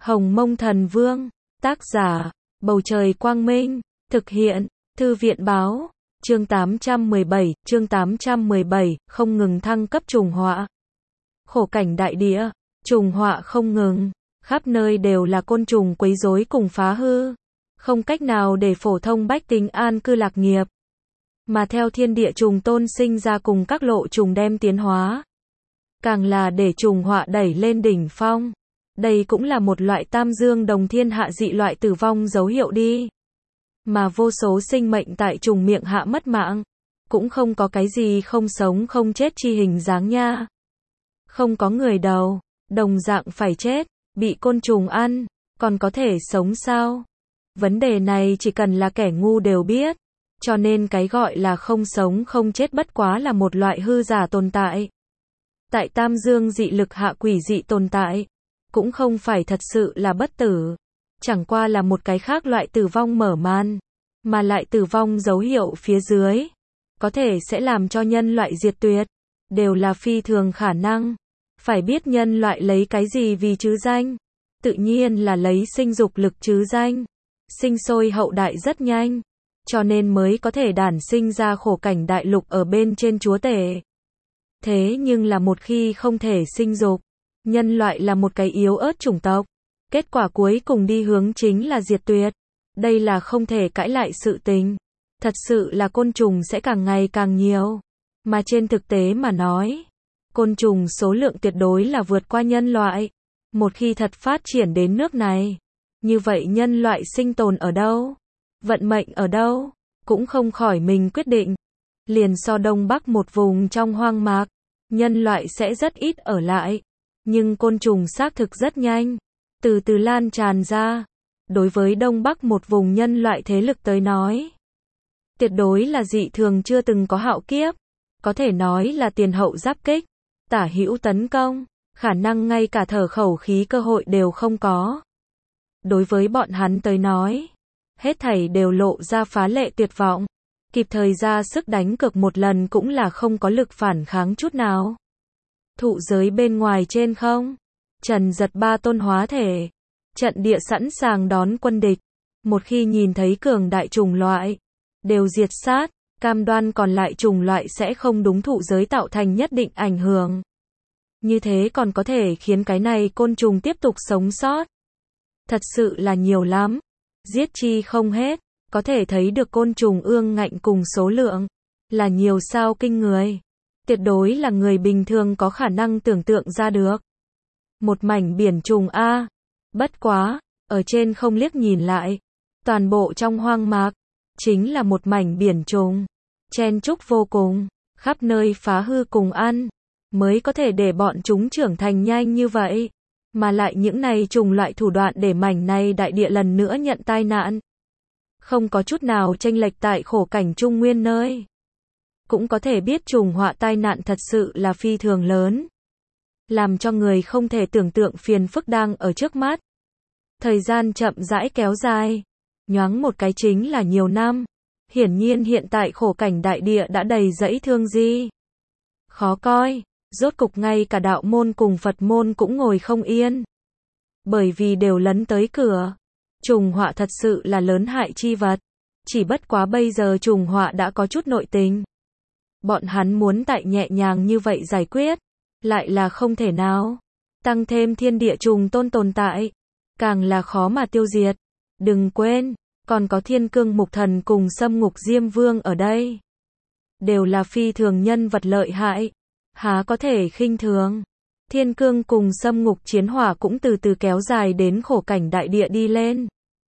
Hồng Mông Thần Vương, tác giả, Bầu Trời Quang Minh, thực hiện, Thư viện Báo, chương 817, không ngừng thăng cấp trùng họa. Khổ cảnh đại địa, trùng họa không ngừng, khắp nơi đều là côn trùng quấy rối cùng phá hư, không cách nào để phổ thông bách tính an cư lạc nghiệp. Mà theo thiên địa trùng tôn sinh ra cùng các lộ trùng đem tiến hóa, càng là để trùng họa đẩy lên đỉnh phong. Đây cũng là một loại tam dương đồng thiên hạ dị loại tử vong dấu hiệu đi. Mà vô số sinh mệnh tại trùng miệng hạ mất mạng, cũng không có cái gì không sống không chết chi hình dáng nha. Không có người đầu, đồng dạng phải chết, bị côn trùng ăn, còn có thể sống sao? Vấn đề này chỉ cần là kẻ ngu đều biết, cho nên cái gọi là không sống không chết bất quá là một loại hư giả tồn tại. Tại tam dương dị lực hạ quỷ dị tồn tại, cũng không phải thật sự là bất tử, chẳng qua là một cái khác loại tử vong mở màn, mà lại tử vong dấu hiệu phía dưới, có thể sẽ làm cho nhân loại diệt tuyệt, đều là phi thường khả năng. Phải biết nhân loại lấy cái gì vì trứ danh? Tự nhiên là lấy sinh dục lực trứ danh. Sinh sôi hậu đại rất nhanh, cho nên mới có thể đản sinh ra khổ cảnh đại lục ở bên trên chúa tể. Thế nhưng là một khi không thể sinh dục, nhân loại là một cái yếu ớt chủng tộc, kết quả cuối cùng đi hướng chính là diệt tuyệt. Đây là không thể cãi lại sự tình. Thật sự là côn trùng sẽ càng ngày càng nhiều, mà trên thực tế mà nói, côn trùng số lượng tuyệt đối là vượt qua nhân loại. Một khi thật phát triển đến nước này, như vậy nhân loại sinh tồn ở đâu, vận mệnh ở đâu, cũng không khỏi mình quyết định. Liền so Đông Bắc một vùng trong hoang mạc, nhân loại sẽ rất ít ở lại, nhưng côn trùng xác thực rất nhanh, từ từ lan tràn ra. Đối với Đông Bắc một vùng nhân loại thế lực tới nói, tuyệt đối là dị thường chưa từng có hạo kiếp, có thể nói là tiền hậu giáp kích, tả hữu tấn công, khả năng ngay cả thở khẩu khí cơ hội đều không có. Đối với bọn hắn tới nói, hết thảy đều lộ ra phá lệ tuyệt vọng, kịp thời ra sức đánh cược một lần cũng là không có lực phản kháng chút nào. Thụ giới bên ngoài trên không, Trần Giật ba tôn hóa thể, trận địa sẵn sàng đón quân địch, một khi nhìn thấy cường đại trùng loại, đều diệt sát, cam đoan còn lại trùng loại sẽ không đúng thụ giới tạo thành nhất định ảnh hưởng. Như thế còn có thể khiến cái này côn trùng tiếp tục sống sót. Thật sự là nhiều lắm, giết chi không hết, có thể thấy được côn trùng ương ngạnh cùng số lượng, là nhiều sao kinh người. Tuyệt đối là người bình thường có khả năng tưởng tượng ra được. Một mảnh biển trùng A. Bất quá, ở trên không liếc nhìn lại, toàn bộ trong hoang mạc, chính là một mảnh biển trùng, chen chúc vô cùng, khắp nơi phá hư cùng ăn, mới có thể để bọn chúng trưởng thành nhanh như vậy. Mà lại những này trùng loại thủ đoạn để mảnh này đại địa lần nữa nhận tai nạn. Không có chút nào chênh lệch tại khổ cảnh trung nguyên nơi. Cũng có thể biết trùng họa tai nạn thật sự là phi thường lớn. Làm cho người không thể tưởng tượng phiền phức đang ở trước mắt. Thời gian chậm rãi kéo dài. Nhoáng một cái chính là nhiều năm. Hiển nhiên hiện tại khổ cảnh đại địa đã đầy rẫy thương di. Khó coi. Rốt cục ngay cả đạo môn cùng Phật môn cũng ngồi không yên. Bởi vì đều lấn tới cửa. Trùng họa thật sự là lớn hại chi vật. Chỉ bất quá bây giờ trùng họa đã có chút nội tình. Bọn hắn muốn tại nhẹ nhàng như vậy giải quyết, lại là không thể nào. Tăng thêm thiên địa trùng tôn tồn tại, càng là khó mà tiêu diệt. Đừng quên, còn có Thiên Cương Mục Thần cùng Sâm Ngục Diêm Vương ở đây. Đều là phi thường nhân vật lợi hại. Há có thể khinh thường. Thiên cương cùng Sâm Ngục chiến hỏa cũng từ từ kéo dài đến khổ cảnh đại địa đi lên.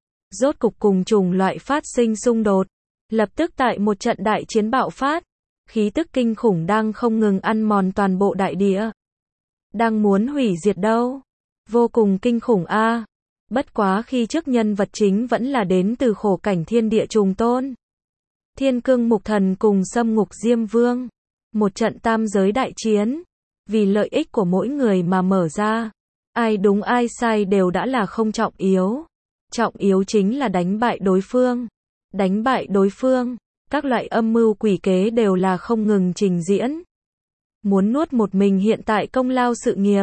Rốt cục cùng trùng loại phát sinh xung đột. Lập tức tại một trận đại chiến bạo phát. Khí tức kinh khủng đang không ngừng ăn mòn toàn bộ đại địa. Đang muốn hủy diệt đâu. Vô cùng kinh khủng a. Bất quá khi trước nhân vật chính vẫn là đến từ khổ cảnh thiên địa trùng tôn. Thiên Cương Mục Thần cùng Sâm Ngục Diêm Vương. Một trận tam giới đại chiến, vì lợi ích của mỗi người mà mở ra. Ai đúng ai sai đều đã là không trọng yếu. Trọng yếu chính là đánh bại đối phương. Đánh bại đối phương, các loại âm mưu quỷ kế đều là không ngừng trình diễn. Muốn nuốt một mình hiện tại công lao sự nghiệp,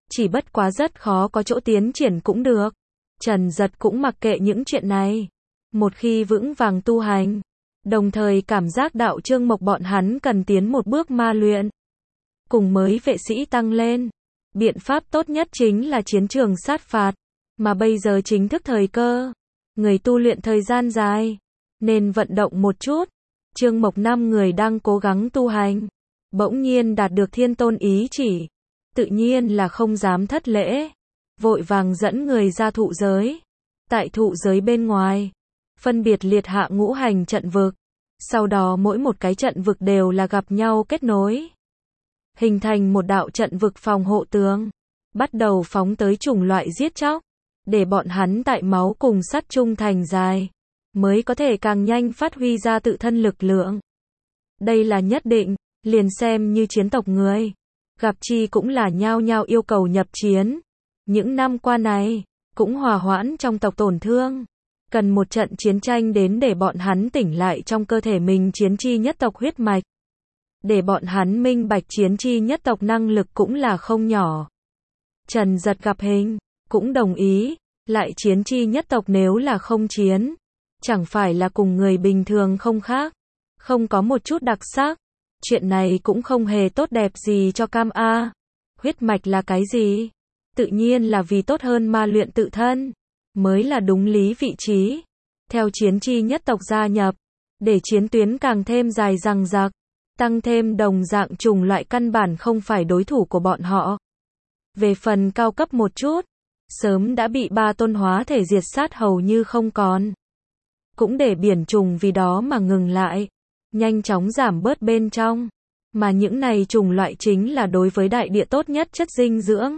Chỉ bất quá rất khó có chỗ tiến triển cũng được. Trần Giật cũng mặc kệ những chuyện này. Một khi vững vàng tu hành, đồng thời cảm giác đạo Trương Mộc bọn hắn cần tiến một bước ma luyện. Cùng mới vệ sĩ tăng lên. Biện pháp tốt nhất chính là chiến trường sát phạt. Mà bây giờ chính thức thời cơ. Người tu luyện thời gian dài, nên vận động một chút. Trương Mộc 5 người đang cố gắng tu hành. Bỗng nhiên đạt được Thiên Tôn ý chỉ. Tự nhiên là không dám thất lễ. Vội vàng dẫn người ra thụ giới. Tại thụ giới bên ngoài, phân biệt liệt hạ ngũ hành trận vực. Sau đó mỗi một cái trận vực đều là gặp nhau kết nối. Hình thành một đạo trận vực phòng hộ tường. Bắt đầu phóng tới chủng loại giết chóc. Để bọn hắn tại máu cùng sắt trung thành dài. Mới có thể càng nhanh phát huy ra tự thân lực lượng. Đây là nhất định, liền xem như chiến tộc người. Gặp chi cũng là nhao nhao yêu cầu nhập chiến. Những năm qua này, cũng hòa hoãn trong tộc tổn thương. Cần một trận chiến tranh đến để bọn hắn tỉnh lại trong cơ thể mình chiến chi nhất tộc huyết mạch. Để bọn hắn minh bạch chiến chi nhất tộc năng lực cũng là không nhỏ. Trần Giật gặp hình, cũng đồng ý, lại chiến chi nhất tộc nếu là không chiến. Chẳng phải là cùng người bình thường không khác. Không có một chút đặc sắc. Chuyện này cũng không hề tốt đẹp gì cho Cam A. Huyết mạch là cái gì? Tự nhiên là vì tốt hơn ma luyện tự thân. Mới là đúng lý vị trí. Theo chiến chi nhất tộc gia nhập. Để chiến tuyến càng thêm dài dằng dặc. Tăng thêm đồng dạng chủng loại căn bản không phải đối thủ của bọn họ. Về phần cao cấp một chút. Sớm đã bị 3 tôn hóa thể diệt sát hầu như không còn. Cũng để biển trùng vì đó mà ngừng lại. Nhanh chóng giảm bớt bên trong. Mà những này trùng loại chính là đối với đại địa tốt nhất chất dinh dưỡng.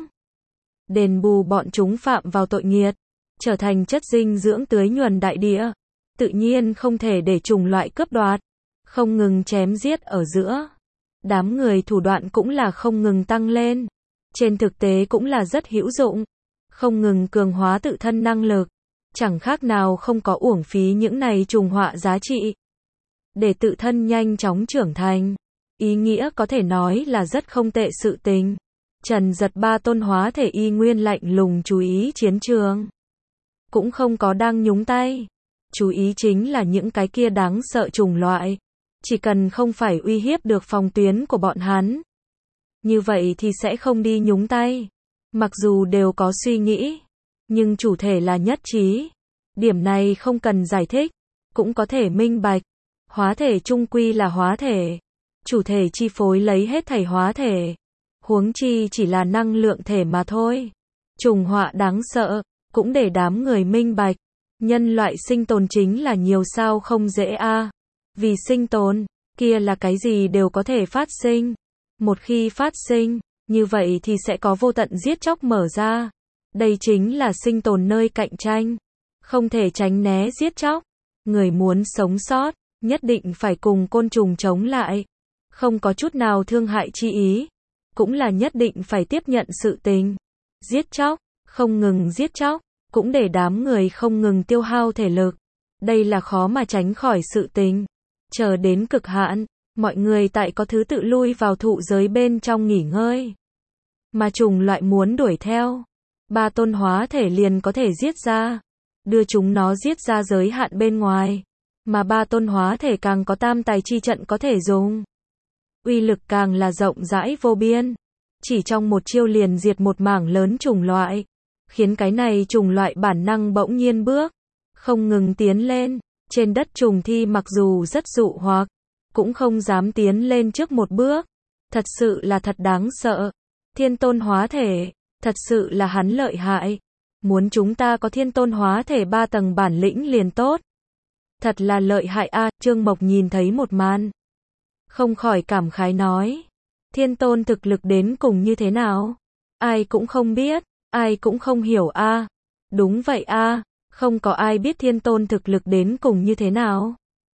Đền bù bọn chúng phạm vào tội nghiệt. Trở thành chất dinh dưỡng tưới nhuần đại địa. Tự nhiên không thể để trùng loại cướp đoạt. Không ngừng chém giết ở giữa. Đám người thủ đoạn cũng là không ngừng tăng lên. Trên thực tế cũng là rất hữu dụng. Không ngừng cường hóa tự thân năng lực. Chẳng khác nào không có uổng phí những này trùng họa giá trị. Để tự thân nhanh chóng trưởng thành. Ý nghĩa có thể nói là rất không tệ sự tình. Trần Giật 3 tôn hóa thể y nguyên lạnh lùng chú ý chiến trường. Cũng không có đang nhúng tay. Chú ý chính là những cái kia đáng sợ trùng loại. Chỉ cần không phải uy hiếp được phòng tuyến của bọn hắn. Như vậy thì sẽ không đi nhúng tay. Mặc dù đều có suy nghĩ. Nhưng chủ thể là nhất trí. Điểm này không cần giải thích. Cũng có thể minh bạch. Hóa thể chung quy là hóa thể. Chủ thể chi phối lấy hết thảy hóa thể. Huống chi chỉ là năng lượng thể mà thôi. Trùng họa đáng sợ. Cũng để đám người minh bạch. Nhân loại sinh tồn chính là nhiều sao không dễ a. Vì sinh tồn, kia là cái gì đều có thể phát sinh. Một khi phát sinh, như vậy thì sẽ có vô tận giết chóc mở ra. Đây chính là sinh tồn nơi cạnh tranh. Không thể tránh né giết chóc. Người muốn sống sót, nhất định phải cùng côn trùng chống lại. Không có chút nào thương hại chi ý. Cũng là nhất định phải tiếp nhận sự tình. Giết chóc, không ngừng giết chóc. Cũng để đám người không ngừng tiêu hao thể lực. Đây là khó mà tránh khỏi sự tình. Chờ đến cực hạn, mọi người tại có thứ tự lui vào thụ giới bên trong nghỉ ngơi. Mà trùng loại muốn đuổi theo. 3 tôn hóa thể liền có thể giết ra. Đưa chúng nó giết ra giới hạn bên ngoài. Mà 3 tôn hóa thể càng có tam tài chi trận có thể dùng. Uy lực càng là rộng rãi vô biên. Chỉ trong một chiêu liền diệt một mảng lớn trùng loại. Khiến cái này trùng loại bản năng bỗng nhiên bước. Không ngừng tiến lên. Trên đất trùng thi mặc dù rất dụ hoặc. Cũng không dám tiến lên trước một bước. Thật sự là thật đáng sợ. Thiên tôn hóa thể. Thật sự là hắn lợi hại. Muốn chúng ta có thiên tôn hóa thể 3 tầng bản lĩnh liền tốt. Thật là lợi hại a. Trương Mộc nhìn thấy một màn. Không khỏi cảm khái nói. Thiên tôn thực lực đến cùng như thế nào? Ai cũng không biết. Ai cũng không hiểu a. Đúng vậy a. Không có ai biết thiên tôn thực lực đến cùng như thế nào.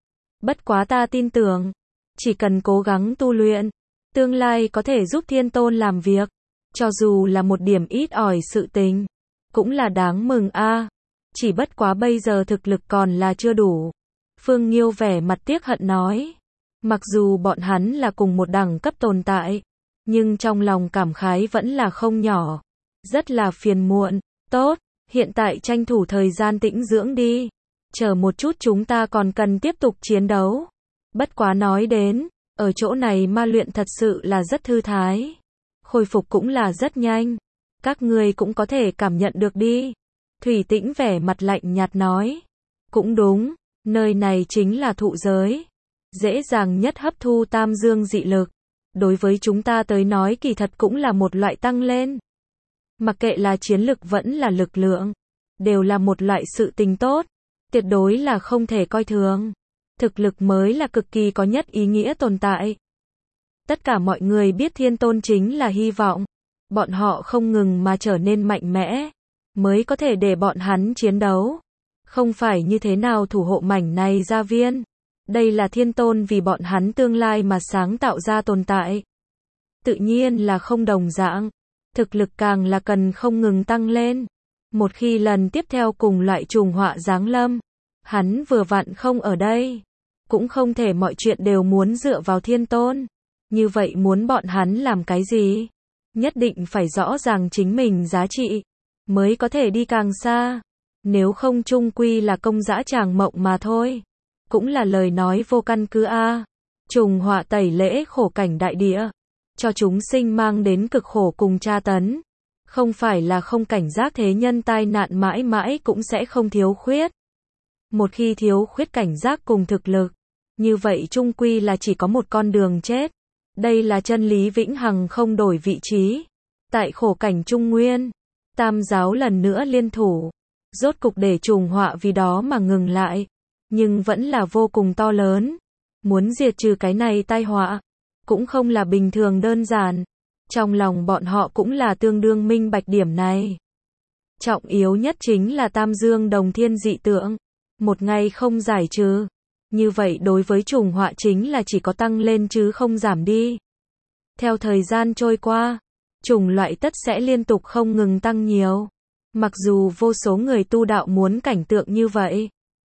Bất quá ta tin tưởng. Chỉ cần cố gắng tu luyện. Tương lai có thể giúp thiên tôn làm việc. Cho dù là một điểm ít ỏi sự tình. Cũng là đáng mừng a. Chỉ bất quá bây giờ thực lực còn là chưa đủ. Phương Nghiêu vẻ mặt tiếc hận nói. Mặc dù bọn hắn là cùng một đẳng cấp tồn tại. Nhưng trong lòng cảm khái vẫn là không nhỏ. Rất là phiền muộn. Tốt, hiện tại tranh thủ thời gian tĩnh dưỡng đi. Chờ một chút chúng ta còn cần tiếp tục chiến đấu. Bất quá nói đến, ở chỗ này ma luyện thật sự là rất thư thái. Khôi phục cũng là rất nhanh. Các ngươi cũng có thể cảm nhận được đi. Thủy Tĩnh vẻ mặt lạnh nhạt nói. Cũng đúng, nơi này chính là thụ giới. Dễ dàng nhất hấp thu tam dương dị lực. Đối với chúng ta tới nói kỳ thật cũng là một loại tăng lên. Mặc kệ là chiến lực vẫn là lực lượng, đều là một loại sự tình tốt. Tuyệt đối là không thể coi thường. Thực lực mới là cực kỳ có nhất ý nghĩa tồn tại. Tất cả mọi người biết Thiên Tôn chính là hy vọng. Bọn họ không ngừng mà trở nên mạnh mẽ, mới có thể để bọn hắn chiến đấu. Không phải như thế nào thủ hộ mảnh này gia viên. Đây là Thiên Tôn vì bọn hắn tương lai mà sáng tạo ra tồn tại. Tự nhiên là không đồng dạng. Thực lực càng là cần không ngừng tăng lên. Một khi lần tiếp theo cùng loại trùng họa giáng lâm, hắn vừa vặn không ở đây. Cũng không thể mọi chuyện đều muốn dựa vào Thiên Tôn. Như vậy muốn bọn hắn làm cái gì? Nhất định phải rõ ràng chính mình giá trị, mới có thể đi càng xa. Nếu không chung quy là công dã tràng mộng mà thôi. Cũng là lời nói vô căn cứ a. Trùng họa tẩy lễ khổ cảnh đại địa, cho chúng sinh mang đến cực khổ cùng tra tấn. Không phải là không cảnh giác thế nhân tai nạn mãi mãi cũng sẽ không thiếu khuyết. Một khi thiếu khuyết cảnh giác cùng thực lực, như vậy chung quy là chỉ có một con đường chết. Đây là chân lý vĩnh hằng không đổi vị trí. Tại khổ cảnh Trung Nguyên, Tam giáo lần nữa liên thủ, rốt cục để trùng họa vì đó mà ngừng lại. Nhưng vẫn là vô cùng to lớn. Muốn diệt trừ cái này tai họa, cũng không là bình thường đơn giản. Trong lòng bọn họ cũng là tương đương minh bạch điểm này. Trọng yếu nhất chính là Tam Dương Đồng Thiên dị tượng. Một ngày không giải trừ, như vậy đối với trùng họa chính là chỉ có tăng lên chứ không giảm đi. Theo thời gian trôi qua, chủng loại tất sẽ liên tục không ngừng tăng nhiều. Mặc dù vô số người tu đạo muốn cảnh tượng như vậy,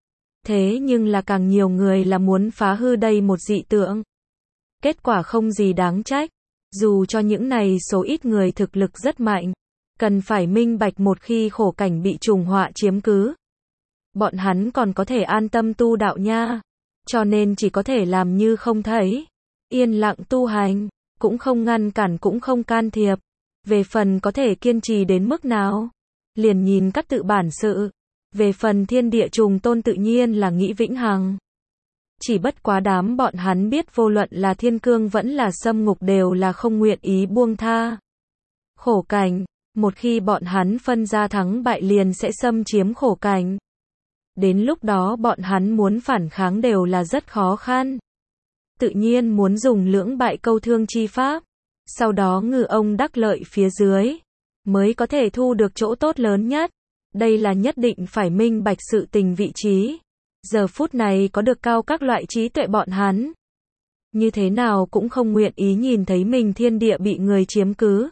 thế nhưng là càng nhiều người là muốn phá hư đây một dị tượng. Kết quả không gì đáng trách. Dù cho những này số ít người thực lực rất mạnh, cần phải minh bạch một khi khổ cảnh bị trùng họa chiếm cứ, bọn hắn còn có thể an tâm tu đạo nha. Cho nên chỉ có thể làm như không thấy, yên lặng tu hành, cũng không ngăn cản cũng không can thiệp. Về phần có thể kiên trì đến mức nào, liền nhìn các tự bản sự. Về phần thiên địa trùng tôn tự nhiên là nghĩ vĩnh hằng. Chỉ bất quá đám bọn hắn biết vô luận là thiên cương vẫn là xâm ngục đều là không nguyện ý buông tha. Khổ cảnh, một khi bọn hắn phân ra thắng bại liền sẽ xâm chiếm khổ cảnh. Đến lúc đó bọn hắn muốn phản kháng đều là rất khó khăn. Tự nhiên muốn dùng lưỡng bại câu thương chi pháp, sau đó ngư ông đắc lợi phía dưới, mới có thể thu được chỗ tốt lớn nhất. Đây là nhất định phải minh bạch sự tình vị trí. Giờ phút này có được cao các loại trí tuệ bọn hắn, như thế nào cũng không nguyện ý nhìn thấy mình thiên địa bị người chiếm cứ.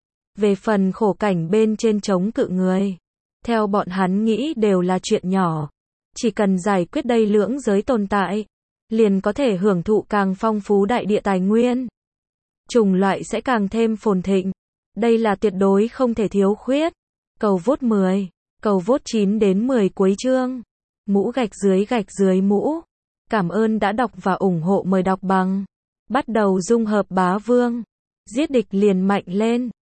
Về phần khổ cảnh bên trên chống cự người, theo bọn hắn nghĩ đều là chuyện nhỏ. Chỉ cần giải quyết đây lưỡng giới tồn tại, liền có thể hưởng thụ càng phong phú đại địa tài nguyên. Chủng loại sẽ càng thêm phồn thịnh. Đây là tuyệt đối không thể thiếu khuyết. Cầu vote 10, cầu vote 9 đến 10 cuối chương. Mũ gạch dưới mũ. Cảm ơn đã đọc và ủng hộ, mời đọc bằng. Bắt đầu dung hợp bá vương. Giết địch liền mạnh lên.